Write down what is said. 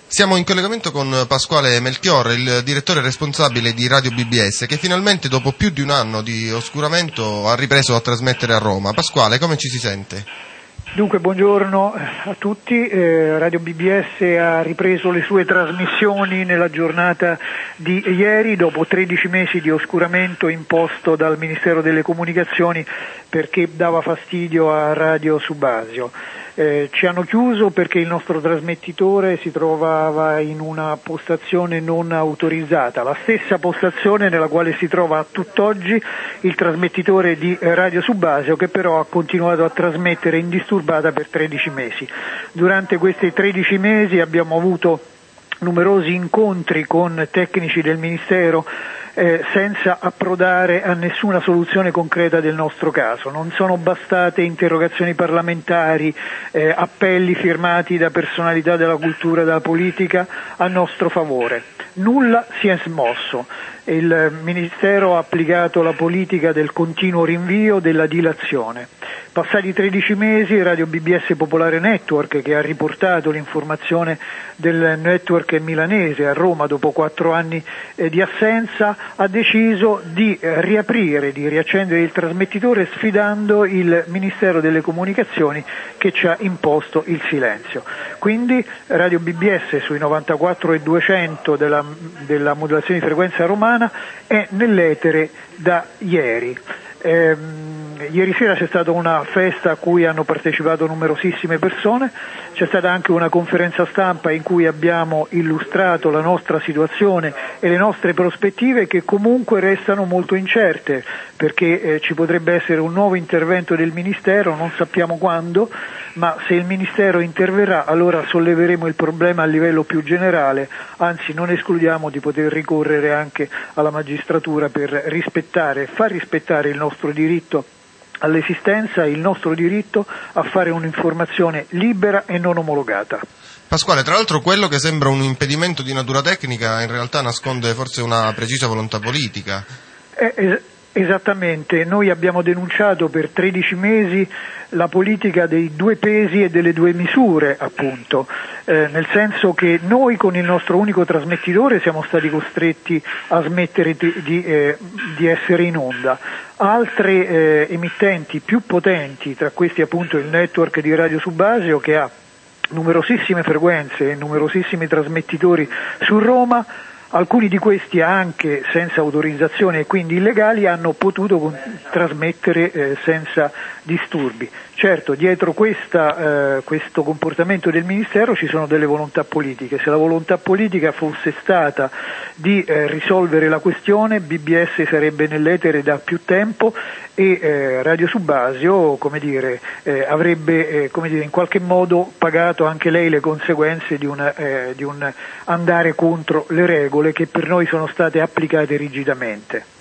Siamo in collegamento con Pasquale Melchiorre, il direttore responsabile di Radio BBS, che finalmente dopo più di un anno di oscuramento ha ripreso a trasmettere a Roma. Pasquale, come ci si sente? Dunque, buongiorno a tutti. Radio BBS ha ripreso le sue trasmissioni nella giornata di ieri, dopo 13 mesi di oscuramento imposto dal Ministero delle Comunicazioni perché dava fastidio a Radio Subasio. Ci hanno chiuso perché il nostro trasmettitore si trovava in una postazione non autorizzata, la stessa postazione nella quale si trova a tutt'oggi il trasmettitore di Radio Subasio, che però ha continuato a trasmettere indisturbata per 13 mesi. Durante questi 13 mesi abbiamo avuto numerosi incontri con tecnici del Ministero senza approdare a nessuna soluzione concreta del nostro caso. Non sono bastate interrogazioni parlamentari, appelli firmati da personalità della cultura e della politica a nostro favore. Nulla si è smosso. Il Ministero ha applicato la politica del continuo rinvio, della dilazione. Passati 13 mesi, Radio BBS Popolare Network, che ha riportato l'informazione del network milanese a Roma dopo 4 anni di assenza, ha deciso di riaccendere il trasmettitore sfidando il Ministero delle Comunicazioni, che ci ha imposto il silenzio. Quindi Radio BBS sui 94 e 200 della modulazione di frequenza romana è nell'etere da ieri. Ieri sera c'è stata una festa a cui hanno partecipato numerosissime persone, c'è stata anche una conferenza stampa in cui abbiamo illustrato la nostra situazione e le nostre prospettive, che comunque restano molto incerte, perché ci potrebbe essere un nuovo intervento del Ministero, non sappiamo quando, ma se il Ministero interverrà allora solleveremo il problema a livello più generale, anzi non escludiamo di poter ricorrere anche alla magistratura per far rispettare il nostro diritto all'esistenza e il nostro diritto a fare un'informazione libera e non omologata. Pasquale, tra l'altro quello che sembra un impedimento di natura tecnica in realtà nasconde forse una precisa volontà politica. Esattamente, noi abbiamo denunciato per 13 mesi la politica dei 2 pesi e delle 2 misure, appunto, nel senso che noi con il nostro unico trasmettitore siamo stati costretti a smettere di essere in onda. Altre emittenti più potenti, tra questi appunto il network di Radio Subasio, che ha numerosissime frequenze e numerosissimi trasmettitori su Roma, alcuni di questi anche senza autorizzazione e quindi illegali hanno potuto trasmettere senza disturbi. Certo, dietro questo comportamento del Ministero ci sono delle volontà politiche. Se la volontà politica fosse stata di risolvere la questione, BBS sarebbe nell'etere da più tempo e Radio Subasio, avrebbe in qualche modo pagato anche lei le conseguenze di un andare contro le regole che per noi sono state applicate rigidamente.